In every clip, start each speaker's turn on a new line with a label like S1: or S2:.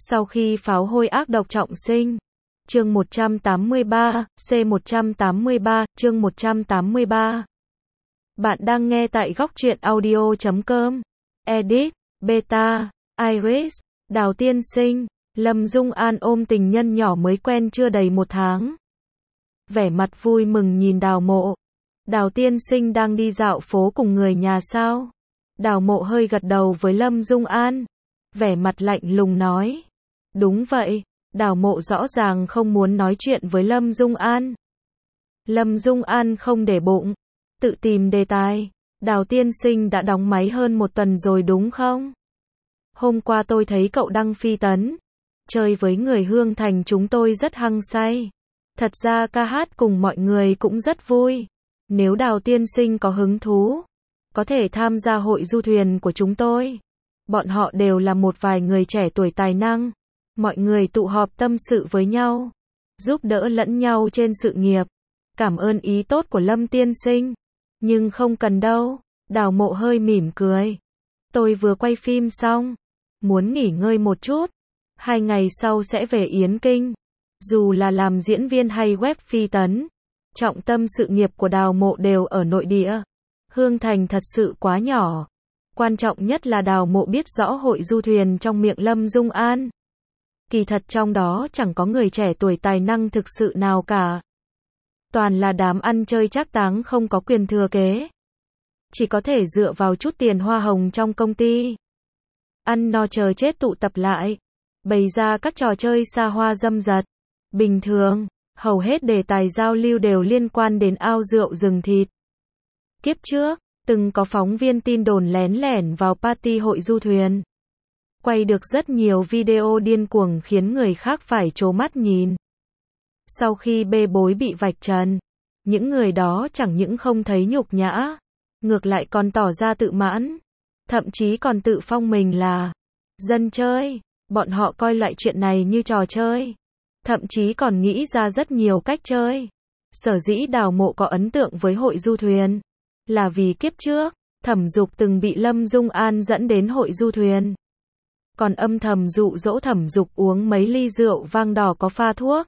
S1: Sau khi pháo hôi ác độc trọng sinh. Chương 183, C183, chương 183. Bạn đang nghe tại góc truyện audio.com. Edit, Beta, Iris, Đào Tiên Sinh, Lâm Dung An ôm tình nhân nhỏ mới quen chưa đầy 1 tháng. Vẻ mặt vui mừng nhìn Đào Mộ. Đào Tiên Sinh đang đi dạo phố cùng người nhà sao? Đào Mộ hơi gật đầu với Lâm Dung An. Vẻ mặt lạnh lùng nói. Đúng vậy. Đào Mộ rõ ràng không muốn nói chuyện với Lâm Dung An. Lâm Dung An không để bụng, tự tìm đề tài. Đào Tiên Sinh đã đóng máy hơn 1 tuần rồi đúng không? Hôm qua tôi thấy cậu đăng phi tấn. Chơi với người Hương Thành chúng tôi rất hăng say. Thật ra ca hát cùng mọi người cũng rất vui. Nếu Đào Tiên Sinh có hứng thú, có thể tham gia hội du thuyền của chúng tôi. Bọn họ đều là một vài người trẻ tuổi tài năng. Mọi người tụ họp tâm sự với nhau, giúp đỡ lẫn nhau trên sự nghiệp. Cảm ơn ý tốt của Lâm Tiên Sinh. Nhưng không cần đâu. Đào Mộ hơi mỉm cười. Tôi vừa quay phim xong, muốn nghỉ ngơi một chút. 2 ngày sau sẽ về Yến Kinh. Dù là làm diễn viên hay web phi tấn, trọng tâm sự nghiệp của Đào Mộ đều ở nội địa. Hương Thành thật sự quá nhỏ. Quan trọng nhất là Đào Mộ biết rõ hội du thuyền trong miệng Lâm Dung An. Kỳ thật trong đó chẳng có người trẻ tuổi tài năng thực sự nào cả. Toàn là đám ăn chơi trác táng không có quyền thừa kế. Chỉ có thể dựa vào chút tiền hoa hồng trong công ty. Ăn no chờ chết tụ tập lại. Bày ra các trò chơi xa hoa dâm dật. Bình thường, hầu hết đề tài giao lưu đều liên quan đến ao rượu rừng thịt. Kiếp trước, từng có phóng viên tin đồn lén lẻn vào party hội du thuyền. Quay được rất nhiều video điên cuồng khiến người khác phải trố mắt nhìn. Sau khi bê bối bị vạch trần, những người đó chẳng những không thấy nhục nhã, ngược lại còn tỏ ra tự mãn, thậm chí còn tự phong mình là dân chơi. Bọn họ coi loại chuyện này như trò chơi, thậm chí còn nghĩ ra rất nhiều cách chơi. Sở dĩ Đào Mộ có ấn tượng với hội du thuyền, là vì kiếp trước, Thẩm Dục từng bị Lâm Dung An dẫn đến hội du thuyền. Còn âm thầm dụ dỗ Thẩm Dục uống mấy ly rượu vang đỏ có pha thuốc.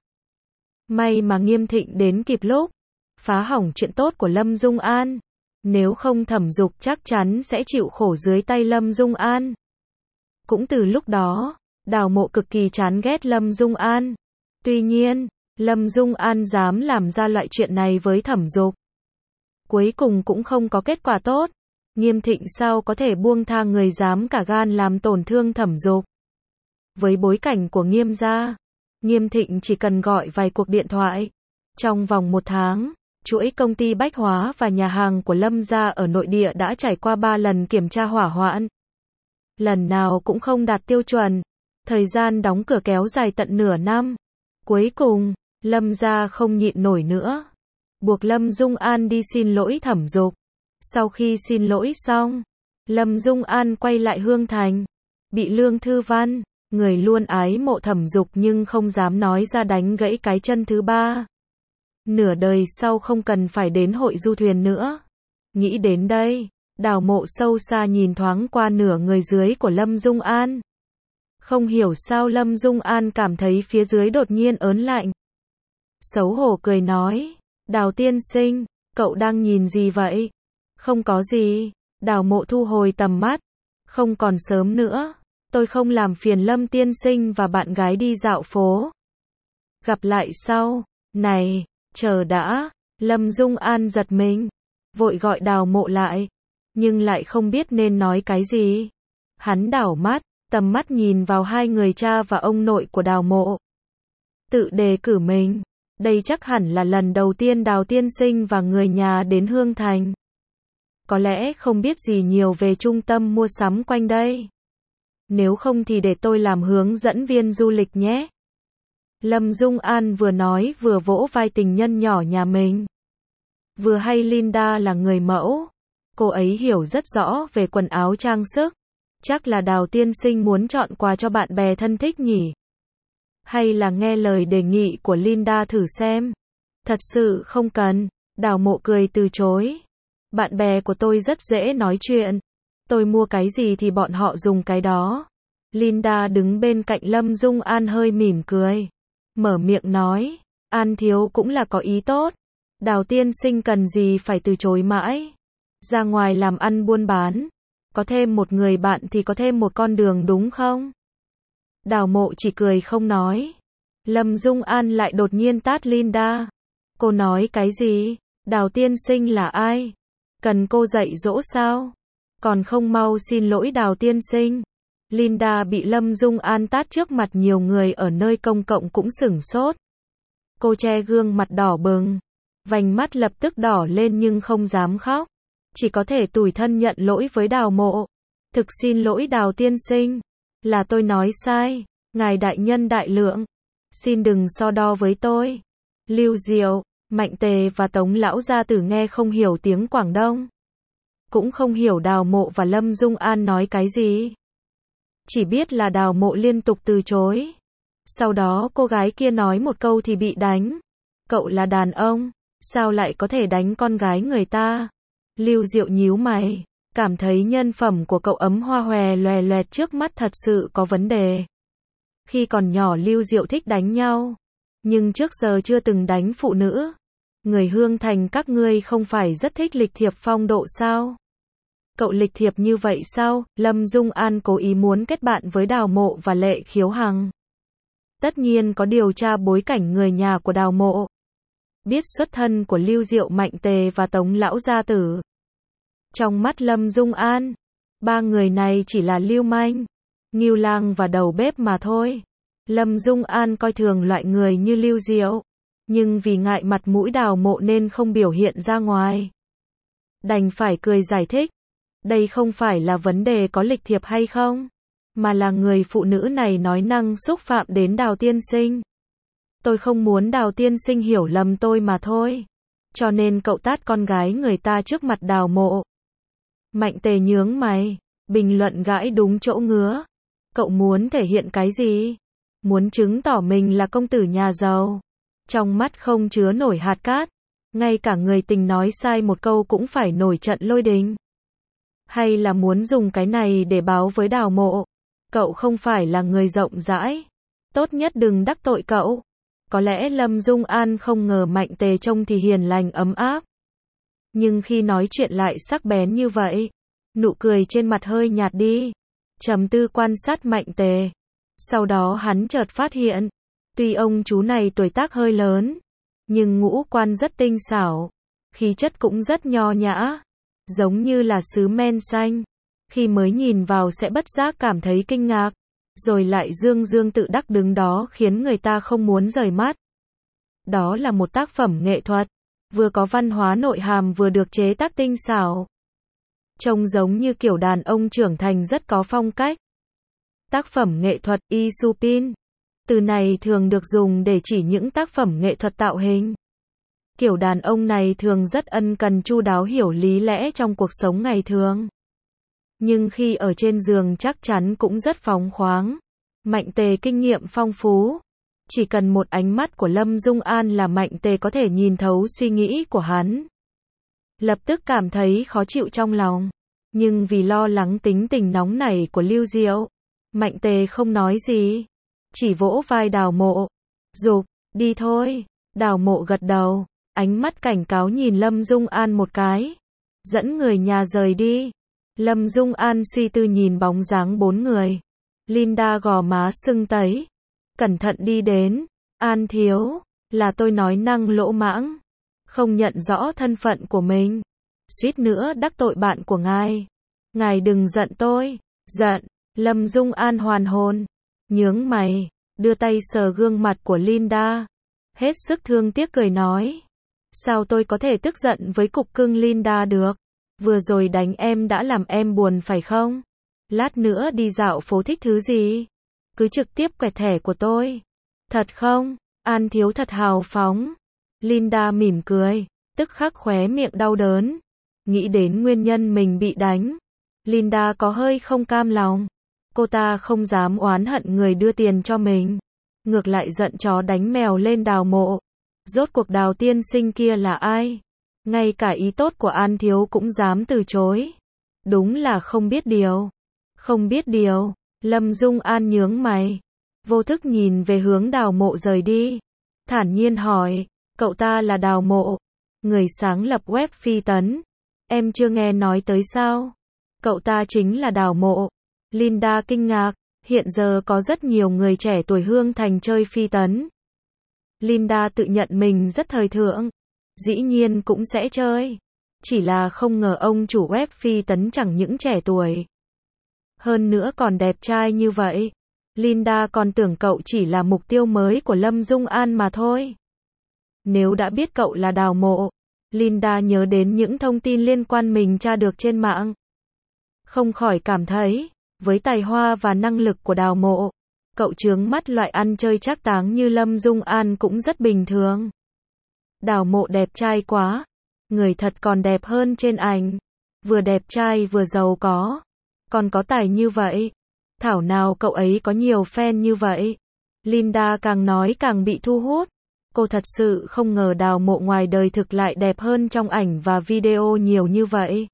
S1: May mà Nghiêm Thịnh đến kịp lúc, phá hỏng chuyện tốt của Lâm Dung An. Nếu không Thẩm Dục chắc chắn sẽ chịu khổ dưới tay Lâm Dung An. Cũng từ lúc đó, Đào Mộ cực kỳ chán ghét Lâm Dung An. Tuy nhiên, Lâm Dung An dám làm ra loại chuyện này với Thẩm Dục. Cuối cùng cũng không có kết quả tốt. Nghiêm Thịnh sao có thể buông tha người dám cả gan làm tổn thương Thẩm Dục. Với bối cảnh của Nghiêm gia, Nghiêm Thịnh chỉ cần gọi vài cuộc điện thoại. Trong vòng 1 tháng, chuỗi công ty bách hóa và nhà hàng của Lâm gia ở nội địa đã trải qua 3 lần kiểm tra hỏa hoạn. Lần nào cũng không đạt tiêu chuẩn. Thời gian đóng cửa kéo dài tận nửa năm. Cuối cùng, Lâm gia không nhịn nổi nữa, buộc Lâm Dung An đi xin lỗi Thẩm Dục. Sau khi xin lỗi xong, Lâm Dung An quay lại Hương Thành. Bị Lương Thư Văn, người luôn ái mộ Thẩm Dục nhưng không dám nói ra, đánh gãy cái chân thứ 3. Nửa đời sau không cần phải đến hội du thuyền nữa. Nghĩ đến đây, Đào Mộ sâu xa nhìn thoáng qua nửa người dưới của Lâm Dung An. Không hiểu sao Lâm Dung An cảm thấy phía dưới đột nhiên ớn lạnh. Xấu hổ cười nói, Đào Tiên Sinh, cậu đang nhìn gì vậy? Không có gì. Đào Mộ thu hồi tầm mắt. Không còn sớm nữa. Tôi không làm phiền Lâm Tiên Sinh và bạn gái đi dạo phố. Gặp lại sau. Này, chờ đã. Lâm Dung An giật mình, vội gọi Đào Mộ lại, nhưng lại không biết nên nói cái gì. Hắn đảo mắt, tầm mắt nhìn vào 2 người cha và ông nội của Đào Mộ. Tự đề cử mình. Đây chắc hẳn là lần đầu tiên Đào Tiên Sinh và người nhà đến Hương Thành. Có lẽ không biết gì nhiều về trung tâm mua sắm quanh đây. Nếu không thì để tôi làm hướng dẫn viên du lịch nhé. Lâm Dung An vừa nói vừa vỗ vai tình nhân nhỏ nhà mình. Vừa hay Linda là người mẫu. Cô ấy hiểu rất rõ về quần áo trang sức. Chắc là Đào Tiên Sinh muốn chọn quà cho bạn bè thân thích nhỉ? Hay là nghe lời đề nghị của Linda thử xem? Thật sự không cần. Đào Mộ cười từ chối. Bạn bè của tôi rất dễ nói chuyện. Tôi mua cái gì thì bọn họ dùng cái đó. Linda đứng bên cạnh Lâm Dung An hơi mỉm cười. Mở miệng nói, An thiếu cũng là có ý tốt. Đào tiên sinh cần gì phải từ chối mãi. Ra ngoài làm ăn buôn bán. Có thêm một người bạn thì có thêm một con đường đúng không? Đào Mộ chỉ cười không nói. Lâm Dung An lại đột nhiên tát Linda. Cô nói cái gì? Đào tiên sinh là ai? Cần cô dạy dỗ sao? Còn không mau xin lỗi Đào tiên sinh. Linda bị Lâm Dung An tát trước mặt nhiều người ở nơi công cộng cũng sửng sốt. Cô che gương mặt đỏ bừng. Vành mắt lập tức đỏ lên nhưng không dám khóc. Chỉ có thể tủi thân nhận lỗi với Đào Mộ. Thực xin lỗi Đào tiên sinh. Là tôi nói sai. Ngài đại nhân đại lượng. Xin đừng so đo với tôi. Lưu Diệu, Mạnh Tề và Tống lão gia tử nghe không hiểu tiếng Quảng Đông. Cũng không hiểu Đào Mộ và Lâm Dung An nói cái gì. Chỉ biết là Đào Mộ liên tục từ chối. Sau đó cô gái kia nói một câu thì bị đánh. Cậu là đàn ông, sao lại có thể đánh con gái người ta? Lưu Diệu nhíu mày, cảm thấy nhân phẩm của cậu ấm hoa hòe loè loẹt trước mắt thật sự có vấn đề. Khi còn nhỏ Lưu Diệu thích đánh nhau, nhưng trước giờ chưa từng đánh phụ nữ. Người Hương Thành các ngươi không phải rất thích lịch thiệp phong độ sao? Cậu lịch thiệp như vậy sao? Lâm Dung An cố ý muốn kết bạn với Đào Mộ và Lệ Khiếu Hằng. Tất nhiên có điều tra bối cảnh người nhà của Đào Mộ. Biết xuất thân của Lưu Diệu, Mạnh Tề và Tống lão gia tử. Trong mắt Lâm Dung An, ba người này chỉ là lưu manh, ngưu lang và đầu bếp mà thôi. Lâm Dung An coi thường loại người như Lưu Diệu, nhưng vì ngại mặt mũi Đào Mộ nên không biểu hiện ra ngoài. Đành phải cười giải thích. Đây không phải là vấn đề có lịch thiệp hay không, mà là người phụ nữ này nói năng xúc phạm đến Đào tiên sinh. Tôi không muốn Đào tiên sinh hiểu lầm tôi mà thôi. Cho nên cậu tát con gái người ta trước mặt Đào Mộ. Mạnh Tề nhướng mày, bình luận gãi đúng chỗ ngứa. Cậu muốn thể hiện cái gì? Muốn chứng tỏ mình là công tử nhà giàu. Trong mắt không chứa nổi hạt cát. Ngay cả người tình nói sai một câu cũng phải nổi trận lôi đình. Hay là muốn dùng cái này để báo với Đào Mộ? Cậu không phải là người rộng rãi. Tốt nhất đừng đắc tội cậu. Có lẽ Lâm Dung An không ngờ Mạnh Tề trông thì hiền lành ấm áp. Nhưng khi nói chuyện lại sắc bén như vậy. Nụ cười trên mặt hơi nhạt đi. Trầm tư quan sát Mạnh Tề. Sau đó hắn chợt phát hiện. Tuy ông chú này tuổi tác hơi lớn. Nhưng ngũ quan rất tinh xảo. Khí chất cũng rất nho nhã. Giống như là sứ men xanh. Khi mới nhìn vào sẽ bất giác cảm thấy kinh ngạc. Rồi lại dương dương tự đắc đứng đó khiến người ta không muốn rời mắt. Đó là một tác phẩm nghệ thuật. Vừa có văn hóa nội hàm vừa được chế tác tinh xảo. Trông giống như kiểu đàn ông trưởng thành rất có phong cách. Tác phẩm nghệ thuật Isupin. Từ này thường được dùng để chỉ những tác phẩm nghệ thuật tạo hình. Kiểu đàn ông này thường rất ân cần chu đáo hiểu lý lẽ trong cuộc sống ngày thường. Nhưng khi ở trên giường chắc chắn cũng rất phóng khoáng. Mạnh Tề kinh nghiệm phong phú. Chỉ cần một ánh mắt của Lâm Dung An là Mạnh Tề có thể nhìn thấu suy nghĩ của hắn. Lập tức cảm thấy khó chịu trong lòng. Nhưng vì lo lắng tính tình nóng nảy của Lưu Diệu, Mạnh Tề không nói gì. Chỉ vỗ vai Đào Mộ. Dục, đi thôi. Đào Mộ gật đầu. Ánh mắt cảnh cáo nhìn Lâm Dung An một cái. Dẫn người nhà rời đi. Lâm Dung An suy tư nhìn bóng dáng bốn người. Linda gò má sưng tấy. Cẩn thận đi đến. An thiếu. Là tôi nói năng lỗ mãng. Không nhận rõ thân phận của mình. Suýt nữa đắc tội bạn của ngài. Ngài đừng giận tôi. Giận. Lâm Dung An hoàn hồn. Nhướng mày. Đưa tay sờ gương mặt của Linda. Hết sức thương tiếc cười nói. Sao tôi có thể tức giận với cục cưng Linda được? Vừa rồi đánh em đã làm em buồn phải không? Lát nữa đi dạo phố thích thứ gì? Cứ trực tiếp quẹt thẻ của tôi. Thật không? An thiếu thật hào phóng. Linda mỉm cười, tức khắc khóe miệng đau đớn. Nghĩ đến nguyên nhân mình bị đánh. Linda có hơi không cam lòng. Cô ta không dám oán hận người đưa tiền cho mình. Ngược lại giận chó đánh mèo lên Đào Mộ. Rốt cuộc Đào tiên sinh kia là ai? Ngay cả ý tốt của An thiếu cũng dám từ chối. Đúng là không biết điều. Không biết điều. Lâm Dung An nhướng mày, vô thức nhìn về hướng Đào Mộ rời đi. Thản nhiên hỏi, cậu ta là Đào Mộ, người sáng lập web Phi Tấn. Em chưa nghe nói tới sao? Cậu ta chính là Đào Mộ. Linda kinh ngạc, hiện giờ có rất nhiều người trẻ tuổi Hương Thành chơi Phi Tấn. Linda tự nhận mình rất thời thượng, dĩ nhiên cũng sẽ chơi. Chỉ là không ngờ ông chủ web Phi Tấn chẳng những trẻ tuổi, hơn nữa còn đẹp trai như vậy. Linda còn tưởng cậu chỉ là mục tiêu mới của Lâm Dung An mà thôi. Nếu đã biết cậu là Đào Mộ, Linda nhớ đến những thông tin liên quan mình tra được trên mạng. Không khỏi cảm thấy, với tài hoa và năng lực của Đào Mộ, cậu chướng mắt loại ăn chơi trác táng như Lâm Dung An cũng rất bình thường. Đào Mộ đẹp trai quá, người thật còn đẹp hơn trên ảnh. Vừa đẹp trai vừa giàu có, còn có tài như vậy. Thảo nào cậu ấy có nhiều fan như vậy. Linda càng nói càng bị thu hút. Cô thật sự không ngờ Đào Mộ ngoài đời thực lại đẹp hơn trong ảnh và video nhiều như vậy.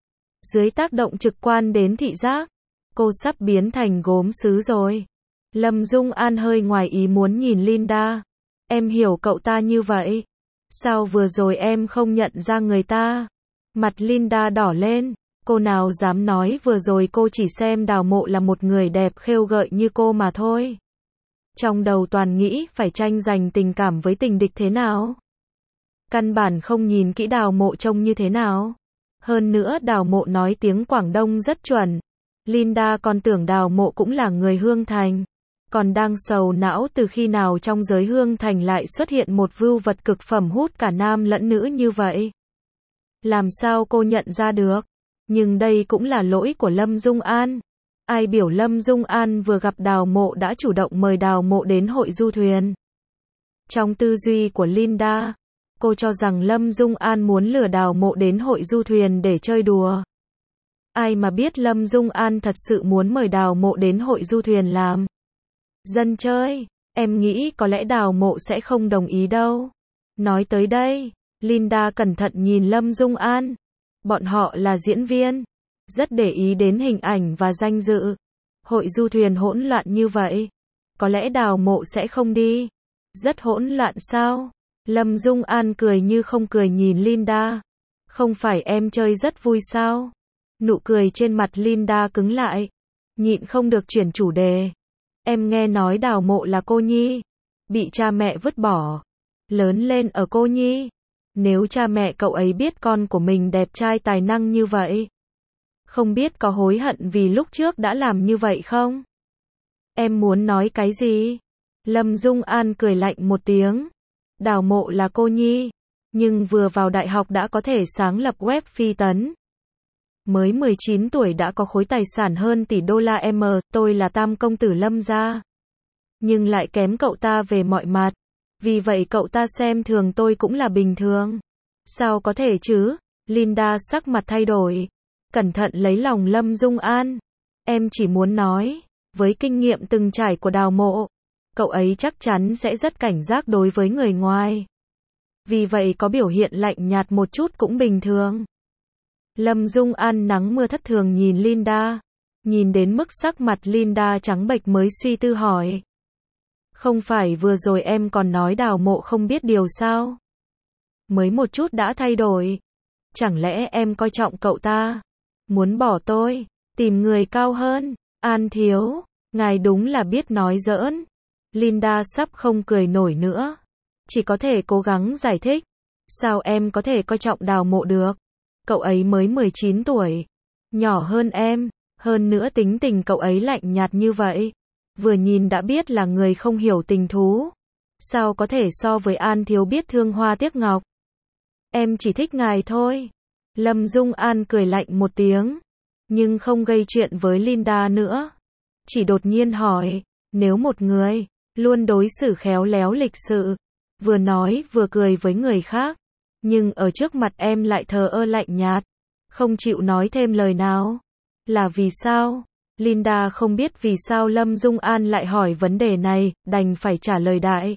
S1: Dưới tác động trực quan đến thị giác, cô sắp biến thành gốm sứ rồi. Lâm Dung An hơi ngoài ý muốn nhìn Linda. Em hiểu cậu ta như vậy. Sao vừa rồi em không nhận ra người ta? Mặt Linda đỏ lên. Cô nào dám nói vừa rồi cô chỉ xem Đào Mộ là một người đẹp khêu gợi như cô mà thôi. Trong đầu toàn nghĩ phải tranh giành tình cảm với tình địch thế nào. Căn bản không nhìn kỹ Đào Mộ trông như thế nào. Hơn nữa Đào Mộ nói tiếng Quảng Đông rất chuẩn. Linda còn tưởng Đào Mộ cũng là người Hương Thành. Còn đang sầu não từ khi nào trong giới Hương Thành lại xuất hiện một vưu vật cực phẩm hút cả nam lẫn nữ như vậy. Làm sao cô nhận ra được? Nhưng đây cũng là lỗi của Lâm Dung An. Ai biểu Lâm Dung An vừa gặp Đào Mộ đã chủ động mời Đào Mộ đến hội du thuyền. Trong tư duy của Linda, cô cho rằng Lâm Dung An muốn lừa Đào Mộ đến hội du thuyền để chơi đùa. Ai mà biết Lâm Dung An thật sự muốn mời Đào Mộ đến hội du thuyền làm dân chơi. Em nghĩ có lẽ Đào Mộ sẽ không đồng ý đâu. Nói tới đây, Linda cẩn thận nhìn Lâm Dung An. Bọn họ là diễn viên, rất để ý đến hình ảnh và danh dự. Hội du thuyền hỗn loạn như vậy, có lẽ Đào Mộ sẽ không đi. Rất hỗn loạn sao? Lâm Dung An cười như không cười nhìn Linda. Không phải em chơi rất vui sao? Nụ cười trên mặt Linda cứng lại, nhịn không được chuyển chủ đề. Em nghe nói Đào Mộ là cô nhi, bị cha mẹ vứt bỏ, lớn lên ở cô nhi. Nếu cha mẹ cậu ấy biết con của mình đẹp trai tài năng như vậy, không biết có hối hận vì lúc trước đã làm như vậy không? Em muốn nói cái gì? Lâm Dung An cười lạnh một tiếng. Đào Mộ là cô nhi, nhưng vừa vào đại học đã có thể sáng lập web Phi Tấn. Mới 19 tuổi đã có khối tài sản hơn tỷ đô la tôi là tam công tử Lâm gia. Nhưng lại kém cậu ta về mọi mặt. Vì vậy cậu ta xem thường tôi cũng là bình thường. Sao có thể chứ? Linda sắc mặt thay đổi, cẩn thận lấy lòng Lâm Dung An. Em chỉ muốn nói, với kinh nghiệm từng trải của Đào Mộ, cậu ấy chắc chắn sẽ rất cảnh giác đối với người ngoài. Vì vậy có biểu hiện lạnh nhạt một chút cũng bình thường. Lâm Dung An nắng mưa thất thường nhìn Linda. Nhìn đến mức sắc mặt Linda trắng bệch mới suy tư hỏi. Không phải vừa rồi em còn nói Đào Mộ không biết điều sao? Mới một chút đã thay đổi. Chẳng lẽ em coi trọng cậu ta? Muốn bỏ tôi, tìm người cao hơn? An thiếu, ngài đúng là biết nói giỡn. Linda sắp không cười nổi nữa. Chỉ có thể cố gắng giải thích. Sao em có thể coi trọng Đào Mộ được? Cậu ấy mới 19 tuổi. Nhỏ hơn em. Hơn nữa tính tình cậu ấy lạnh nhạt như vậy. Vừa nhìn đã biết là người không hiểu tình thú. Sao có thể so với An thiếu biết thương hoa tiếc ngọc? Em chỉ thích ngài thôi. Lâm Dung An cười lạnh một tiếng. Nhưng không gây chuyện với Linda nữa. Chỉ đột nhiên hỏi. Nếu một người luôn đối xử khéo léo lịch sự, vừa nói vừa cười với người khác, nhưng ở trước mặt em lại thờ ơ lạnh nhạt, không chịu nói thêm lời nào, là vì sao? Linda không biết vì sao Lâm Dung An lại hỏi vấn đề này, đành phải trả lời đại.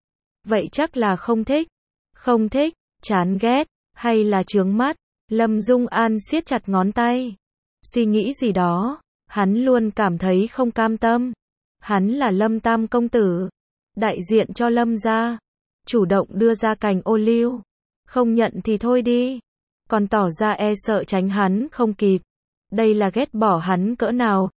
S1: Vậy chắc là không thích. Không thích, chán ghét, hay là chướng mắt? Lâm Dung An siết chặt ngón tay, suy nghĩ gì đó. Hắn luôn cảm thấy không cam tâm. Hắn là Lâm Tam công tử, đại diện cho Lâm gia, chủ động đưa ra cành ô liu. Không nhận thì thôi đi, còn tỏ ra e sợ tránh hắn không kịp. Đây là ghét bỏ hắn cỡ nào,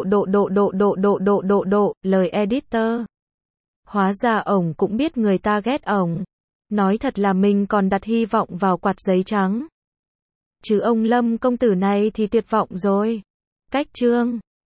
S1: lời editor. Hóa ra ổng cũng biết người ta ghét ổng. Nói thật là mình còn đặt hy vọng vào quạt giấy trắng. Chứ ông Lâm công tử này thì tuyệt vọng rồi. Cách chương